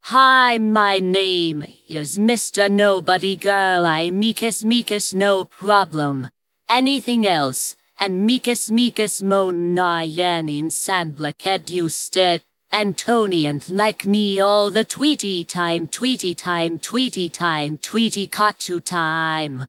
Hi, my name is Mr. Nobody Girl. I Meekus, no problem. Anything else? And Meekus mo na yan in Sandblackhead usted. Antonian like me all the tweety time, tweety katu time.